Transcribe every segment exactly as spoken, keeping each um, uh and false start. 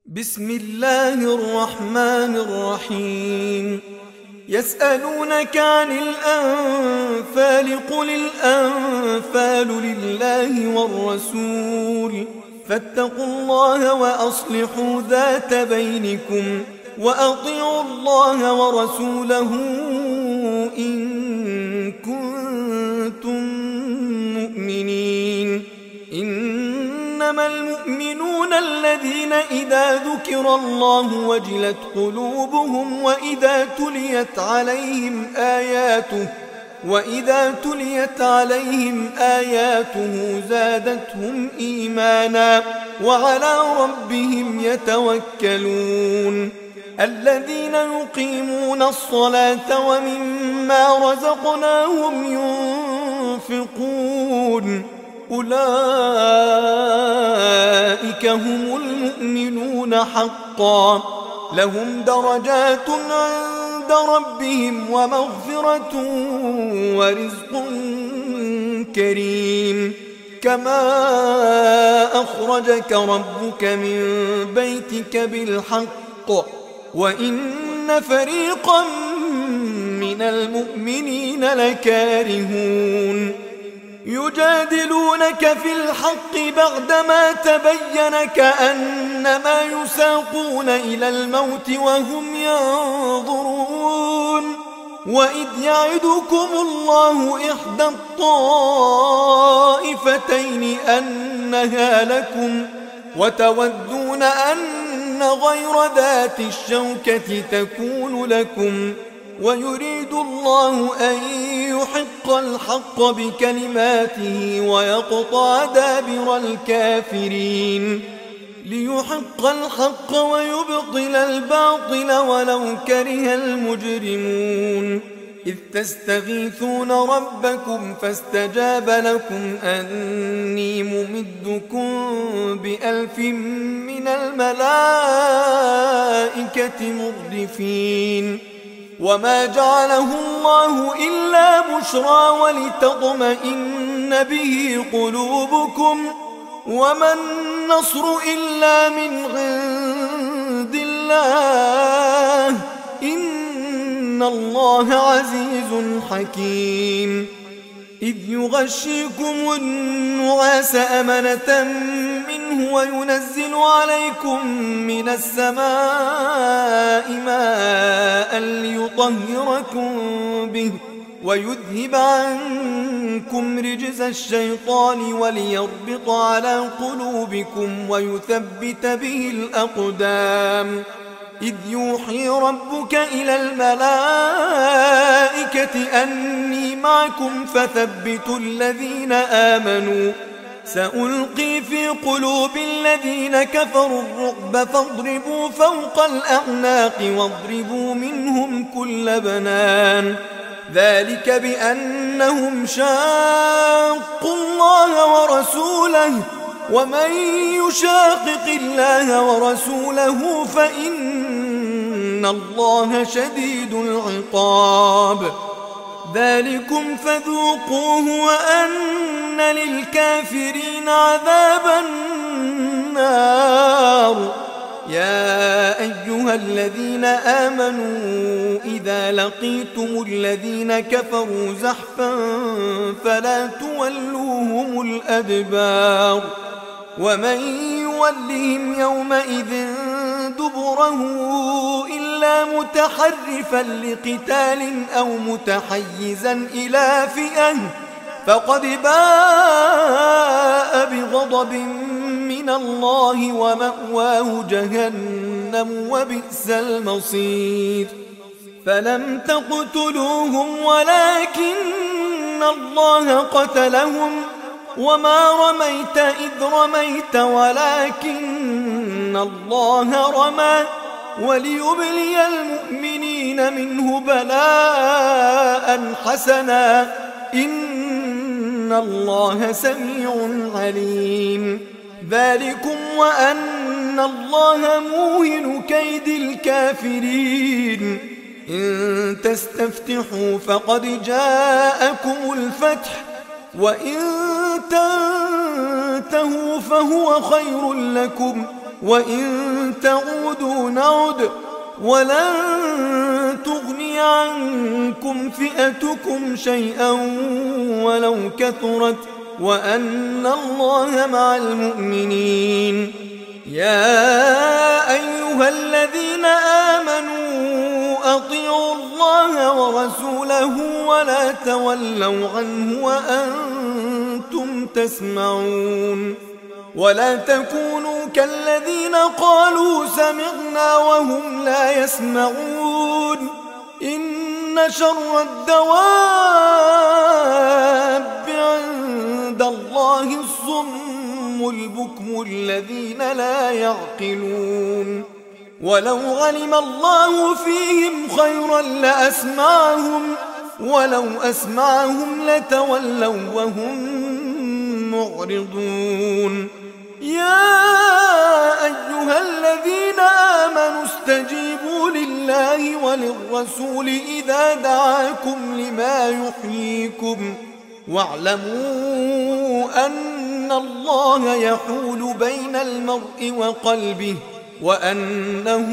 بسم الله الرحمن الرحيم. يسألونك عن الأنفال قل الأنفال لله والرسول فاتقوا الله وأصلحوا ذات بينكم وأطيعوا الله ورسوله إن كنتم مؤمنين. إنما المؤمنون الذين إذا ذكر الله وجلت قلوبهم وإذا تليت عليهم آياته وإذا تليت عليهم آياته زادتهم إيمانا وعلى ربهم يتوكلون. الذين يقيمون الصلاة ومما رزقناهم ينفقون أولئك هم المؤمنون حقا لهم درجات عند ربهم ومغفرة ورزق كريم. كما أخرجك ربك من بيتك بالحق وإن فريقا من المؤمنين لكارهون. يجادلونك في الحق بعدما تبين كأنما يساقون إلى الموت وهم ينظرون. وإذ يعدكم الله إحدى الطائفتين أنها لكم وتودون أن غير ذات الشوكة تكون لكم ويريد الله أن يحق الحق بكلماته ويقطع دابر الكافرين ليحق الحق ويبطل الباطل ولو كره المجرمون. إذ تستغيثون ربكم فاستجاب لكم أني ممدكم بألف من الملائكة مردفين. وما جعله الله إلا بشرى ولتطمئن به قلوبكم وما النصر إلا من عند الله إن الله عزيز حكيم. إذ يغشيكم النعاس أمنة منه وينزل عليكم من السماء ماء ليطهركم به ويذهب عنكم رجز الشيطان وليربط على قلوبكم ويثبت به الأقدام. إذ يوحي ربك إلى الملائكة أني معكم فثبتوا الذين آمنوا سألقي في قلوب الذين كفروا الرعب فاضربوا فوق الأعناق واضربوا منهم كل بنان. ذلك بأنهم شاقوا الله ورسوله ومن يشاقق الله ورسوله فإن الله شديد العقاب. ذلكم فذوقوه وأن للكافرين عذاب النار. يا أيها الذين آمنوا إذا لقيتم الذين كفروا زحفا فلا تولوهم الأدبار. ومن يولهم يومئذ دبره إلا متحرفا لقتال أو متحيزا إلى فئة فقد باء بغضب من الله ومأواه جهنم وبئس المصير. فلم تقتلوهم ولكن الله قتلهم وما رميت إذ رميت ولكن الله رمى وليبلي المؤمنين منه بلاء حسنا إن الله سميع عليم. ذلكم وأن الله موهن كيد الكافرين. إن تستفتحوا فقد جاءكم الفتح وإن تنتهوا فهو خير لكم وإن تعودوا نعد ولن تغني عنكم فئتكم شيئا ولو كثرت وأن الله مع المؤمنين. يا أيها الذين آمنوا أطيعوا الله ورسوله ولا تولوا عنه وأنتم تسمعون. ولا تكونوا كالذين قالوا سمعنا وهم لا يسمعون. إن شر الدواب عند الله الصم البكم الذين لا يعقلون. ولو علم الله فيهم خيرا لأسمعهم ولو أسمعهم لتولوا وهم معرضون. يا أيها الذين آمنوا استجيبوا لله وللرسول إذا دعاكم لما يحييكم واعلموا أن الله يحول بين المرء وقلبه وأنه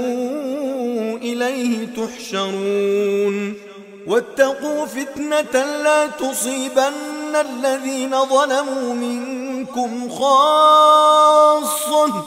إليه تحشرون. واتقوا فتنة لا تصيبن الذين ظلموا منكم خاصة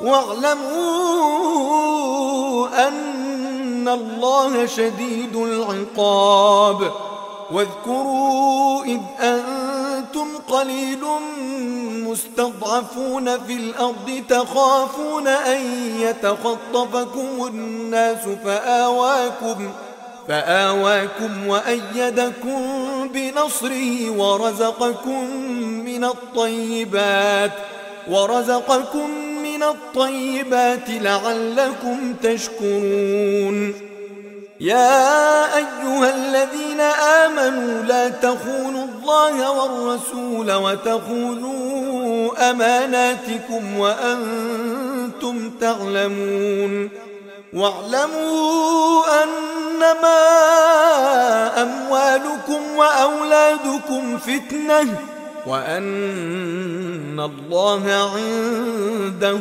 واعلموا أن الله شديد العقاب. واذكروا إذ أنتم قليل مستضعفون في الأرض تخافون أن يتخطفكم الناس فآواكم فآواكم وأيدكم بنصره ورزقكم من الطيبات ورزقكم من الطيبات لعلكم تشكرون. يا أيها الذين آمنوا لا تخونوا الله والرسول وتخونوا أماناتكم وأنتم تعلمون. واعلموا أنما أموالكم وأولادكم فتنة وأن الله عنده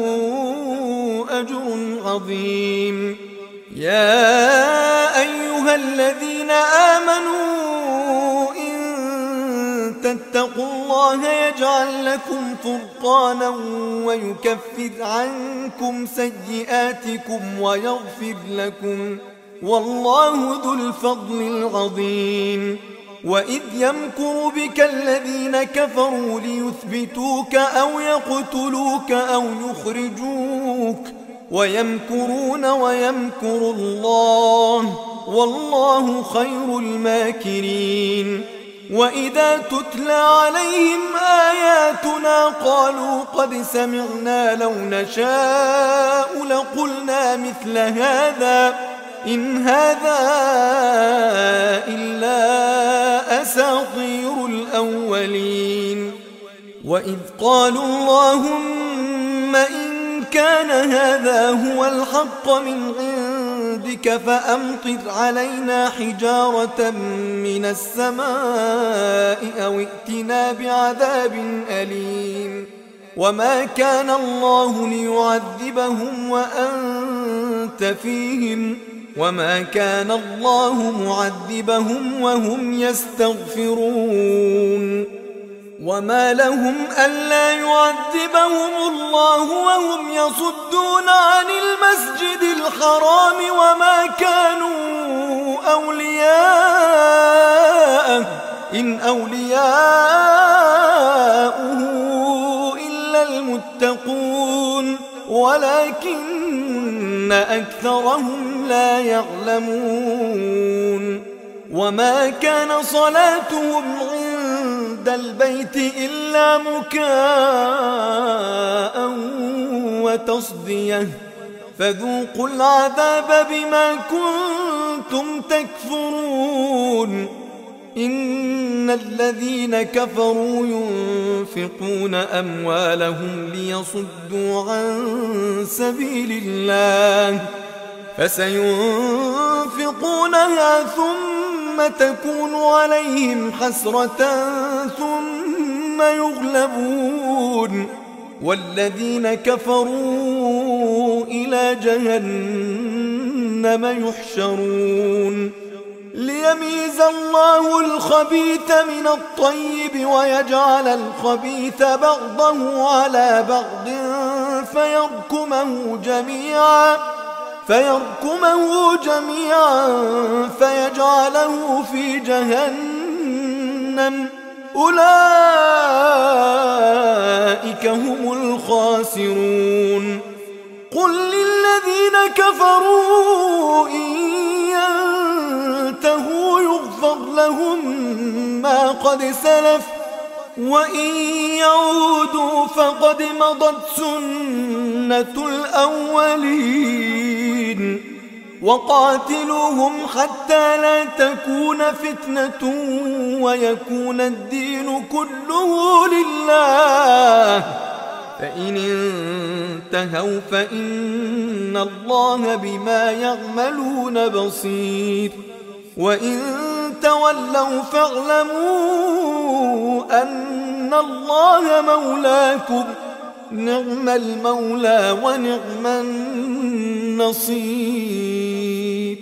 أجر عظيم. يا أيها الذين آمنوا إن تتقوا الله يجعل لكم فرقانا ويكفر عنكم سيئاتكم ويغفر لكم والله ذو الفضل العظيم. وإذ يمكر بك الذين كفروا ليثبتوك أو يقتلوك أو يخرجوك ويمكرون ويمكر الله والله خير الماكرين. وإذا تتلى عليهم آياتنا قالوا قد سمعنا لو نشاء لقلنا مثل هذا إن هذا إلا أساطير الأولين. وإذ قالوا اللهم إن كان هذا هو الحق من عندك فأمطر علينا حجارة من السماء أو ائتنا بعذاب أليم. وما كان الله ليعذبهم وأنت فيهم وما كان الله معذبهم وهم يستغفرون. وما لهم ألا يعذبهم الله وهم يصدون عن المسجد الحرام وما كانوا أولياءه إن أولياؤه إلا المتقون ولكن أكثرهم لا يعلمون. وما كان صلاتهم عند البيت إلا مكاء وتصدية فذوقوا العذاب بما كنتم تكفرون. إن الذين كفروا ينفقون أموالهم ليصدوا عن سبيل الله فسينفقونها ثم تكون عليهم حسرة ثم يغلبون والذين كفروا إلى جهنم يحشرون ليميز الله الخبيث من الطيب ويجعل الخبيث بعضه على بعض فيركمه جميعا فيركمه جميعا فيجعله في جهنم أولئك هم الخاسرون قل للذين كفروا إن ينتهوا يغفر لهم ما قد سلف وإن يعودوا فقد مضت سنة الأولين وقاتلوهم حتى لا تكون فتنة ويكون الدين كله لله فإن انتهوا فإن الله بما يعملون بصير وإن تولوا فاعلموا أن الله مولاكم نعم المولى ونعم النصير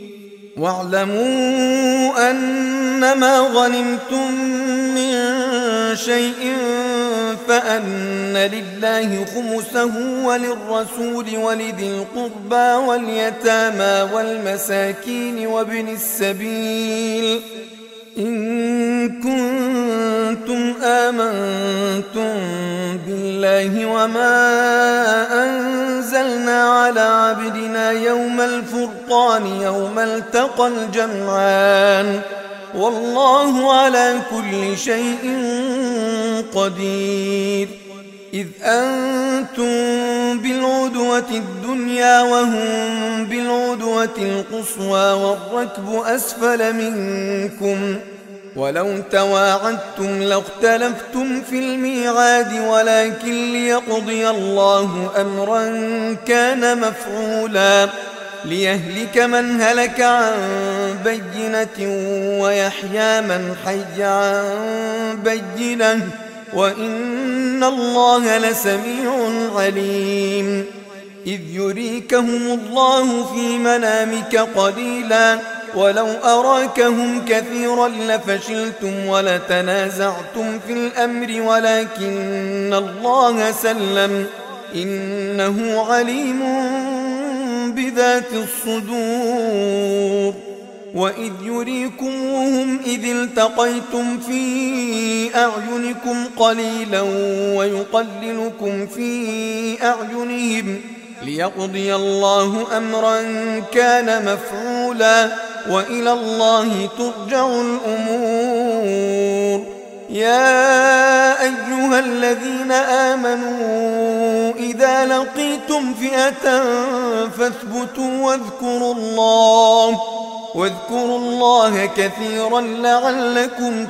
واعلموا أنما غنمتم من شيء فأن لله خمسه وللرسول ولذي القربى واليتامى والمساكين وابن السبيل إن كنتم آمنتم بالله وما أنزلنا على عبدنا يوم الفرقان يوم التقى الجمعان والله على كل شيء قدير إذ أنتم بالعدوة الدنيا وهم بالعدوة القصوى والركب أسفل منكم ولو تواعدتم لاختلفتم في الميعاد ولكن ليقضي الله أمرا كان مفعولا ليهلك من هلك عن بينة ويحيى من حي عن بينة وإن الله لسميع عليم إذ يريكهم الله في منامك قليلا ولو أراكهم كثيرا لفشلتم ولتنازعتم في الأمر ولكن الله سلم إنه عليم بذات الصدور وإذ يريكموهم إذ التقيتم في أعينكم قليلا ويقللكم في أعينهم ليقضي الله أمرا كان مفعولا وإلى الله ترجع الأمور يا أيها الذين آمنوا إذا لقيتم فئة فاثبتوا واذكروا الله واذكروا الله كثيرا لعلكم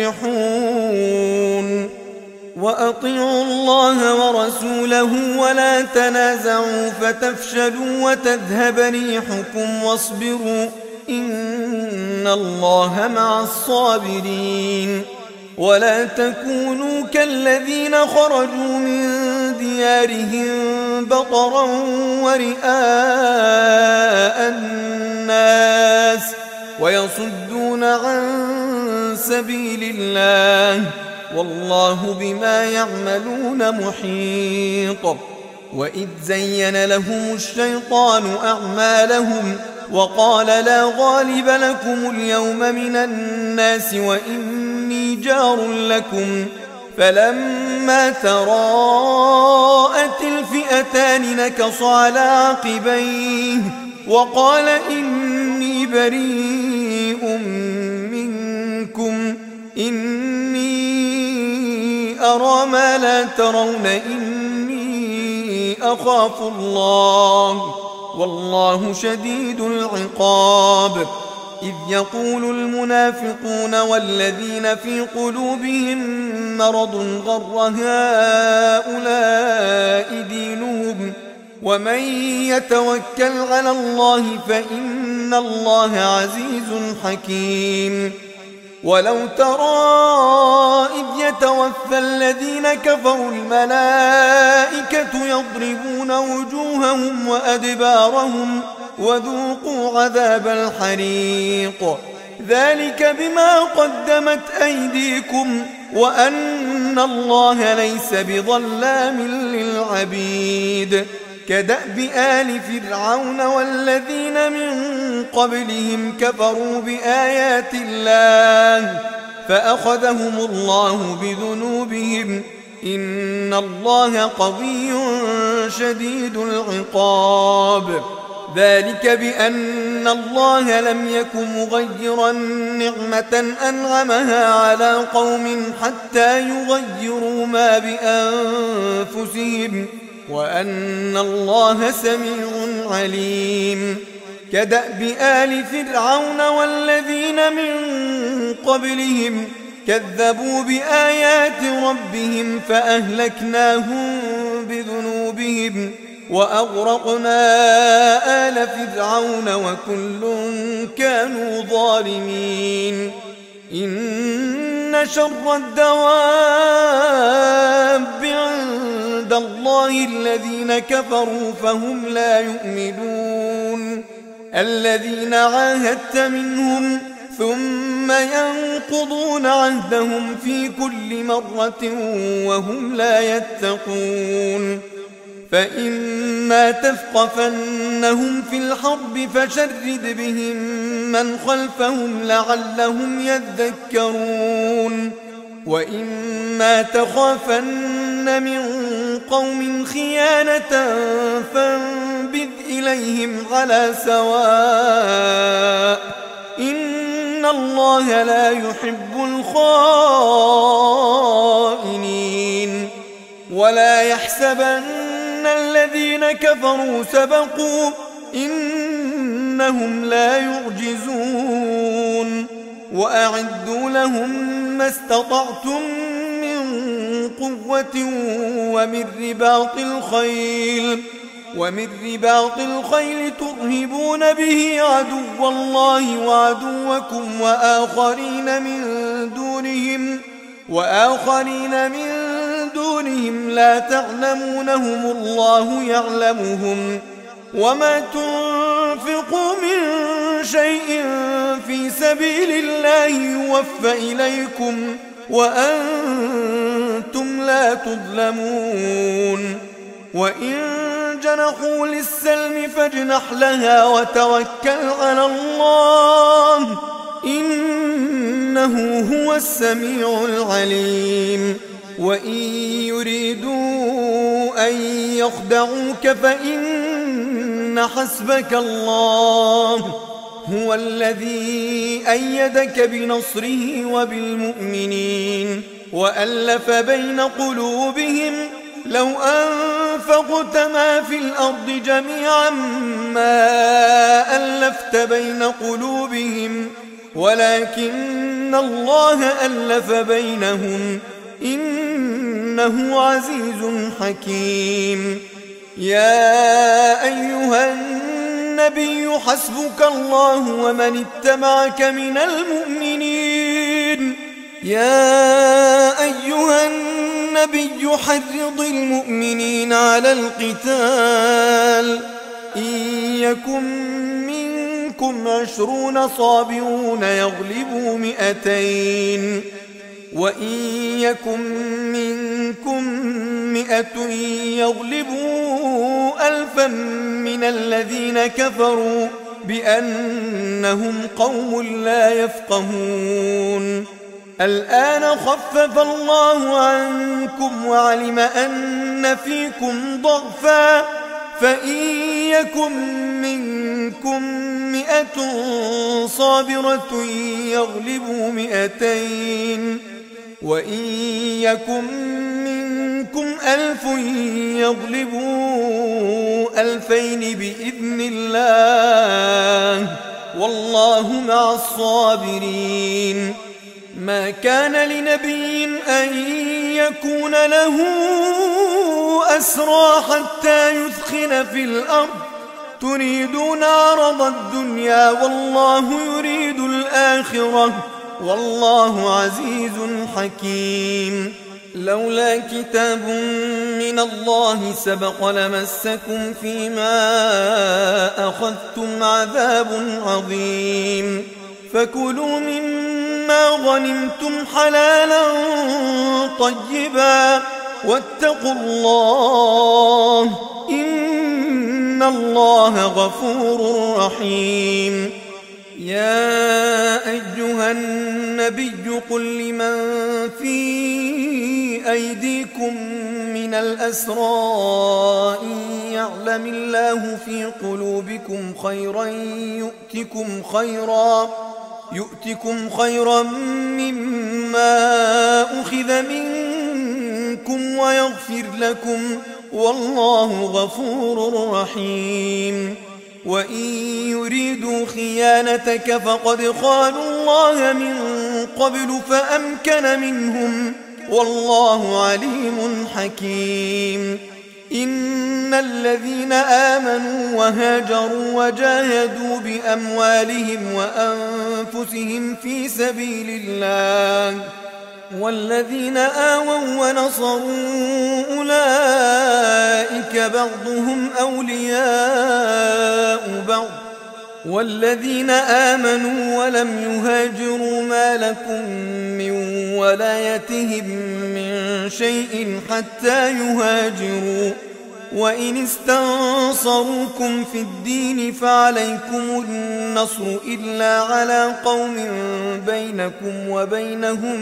تفلحون وأطيعوا الله ورسوله ولا تنازعوا فتفشلوا وتذهب ريحكم واصبروا إن الله مع الصابرين ولا تكونوا كالذين خرجوا من ديارهم بطرا ورئاء الناس ويصدون عن سبيل الله والله بما يعملون محيط وإذ زين لهم الشيطان أعمالهم وقال لا غالب لكم اليوم من الناس وإني جار لكم فلما تراءت الفئتان نكص على عقبيه وقال إني بريء منكم إني أرى ما لا ترون إني أخاف الله والله شديد العقاب إذ يقول المنافقون والذين في قلوبهم مرض غر هؤلاء دينهم ومن يتوكل على الله فإن الله عزيز حكيم ولو ترى إذ يتوفى الذين كفروا الملائكة يضربون وجوههم وأدبارهم وذوقوا عذاب الحريق ذلك بما قدمت أيديكم وأن الله ليس بظلام للعبيد كدأب آل فرعون والذين من قبلهم كفروا بآيات الله فأخذهم الله بذنوبهم إن الله قوي شديد العقاب ذلك بأن الله لم يك مغيرا نعمة أنعمها على قوم حتى يغيروا ما بأنفسهم وأن الله سميع عليم كدأب آل فرعون والذين من قبلهم كذبوا بآيات ربهم فأهلكناهم بذنوبهم وأغرقنا آل فرعون وكل كانوا ظالمين إن شر الدواب عند الله الذين كفروا فهم لا يؤمنون الذين عاهدت منهم ثم ينقضون عهدهم في كل مرة وهم لا يتقون فإما تثقفنهم في الحرب فشرد بهم من خلفهم لعلهم يذكرون وإما تخافن من قوم خيانة فانبذ إليهم على سواء إن الله لا يحب الخائنين ولا يحسبن الذين كفروا سبقوا إنهم لا يعجزون وأعدوا لهم ما استطعتم من قوة ومن رباط الخيل ومن رباط الخيل ترهبون به عدو الله وعدوكم وآخرين من دونهم وآخرين من دونهم لا تعلمونهم الله يعلمهم وما تنفقوا من شيء في سبيل الله يوفى إليكم وأنتم لا تظلمون وإن جنحوا للسلم فاجنح لها وتوكل على الله إنه هو السميع العليم وإن يريدوا أن يخدعوك فإن حسبك الله هو الذي أيدك بنصره وبالمؤمنين وألف بين قلوبهم لو أنفقت ما في الأرض جميعا ما ألفت بين قلوبهم ولكن الله ألف بينهم إنه عزيز حكيم يا أيها النبي حسبك الله ومن اتبعك من المؤمنين يا أيها النبي حرض المؤمنين على القتال إن يكن منكم عشرون صابرون يغلبوا مئتين وإن يكن منكم مئة يغلبوا ألفا من الذين كفروا بأنهم قوم لا يفقهون الآن خفف الله عنكم وعلم أن فيكم ضعفا فإن يكن منكم مئة صابرة يغلبوا مئتين وإن يكن منكم ألف يغلبوا ألفين بإذن الله والله مع الصابرين ما كان لنبي أن يكون له أسرى حتى يثخن في الأرض تريدون عرض الدنيا والله يريد الآخرة والله عزيز حكيم. لولا كتاب من الله سبق لمسكم فيما أخذتم عذاب عظيم. فكلوا مما غنمتم حلالا طيبا واتقوا الله إن الله غفور رحيم. يا أيها النبي قل لمن في أيديكم من الأسرى إن يعلم الله في قلوبكم خيرا يؤتكم خيرا يؤتكم خيرا مما أخذ منكم ويغفر لكم والله غفور رحيم. وإن يريدوا خيانتك فقد خانوا الله من قبل فأمكن منهم والله عليم حكيم. إن الذين آمنوا وهاجروا وجاهدوا بأموالهم وأنفسهم في سبيل الله والذين آووا ونصروا أولئك بعضهم أولياء بعض والذين آمنوا ولم يهاجروا ما لكم من ولايتهم من شيء حتى يهاجروا وإن استنصروكم في الدين فعليكم النصر إلا على قوم بينكم وبينهم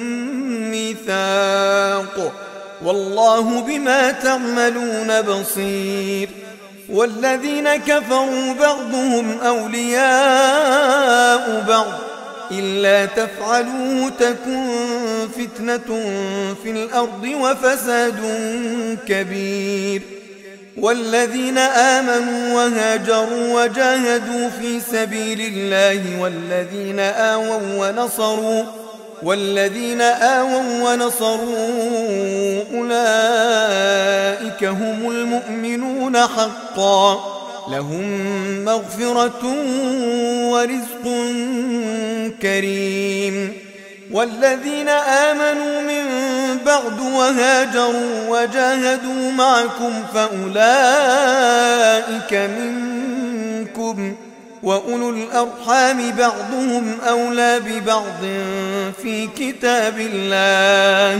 ميثاق والله بما تعملون بصير. والذين كفروا بعضهم أولياء بعض إلا تفعلوا تكن فتنة في الأرض وفساد كبير. والذين آمنوا وهاجروا وجاهدوا في سبيل الله والذين آووا ونصروا والذين آووا ونصروا أولئك هم المؤمنون حقا لهم مغفرة ورزق كريم. والذين آمنوا من بعد وهاجروا وجاهدوا معكم فأولئك منكم وأولو الأرحام بعضهم أولى ببعض في كتاب الله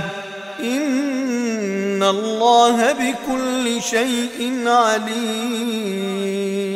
إن الله بكل شيء عليم.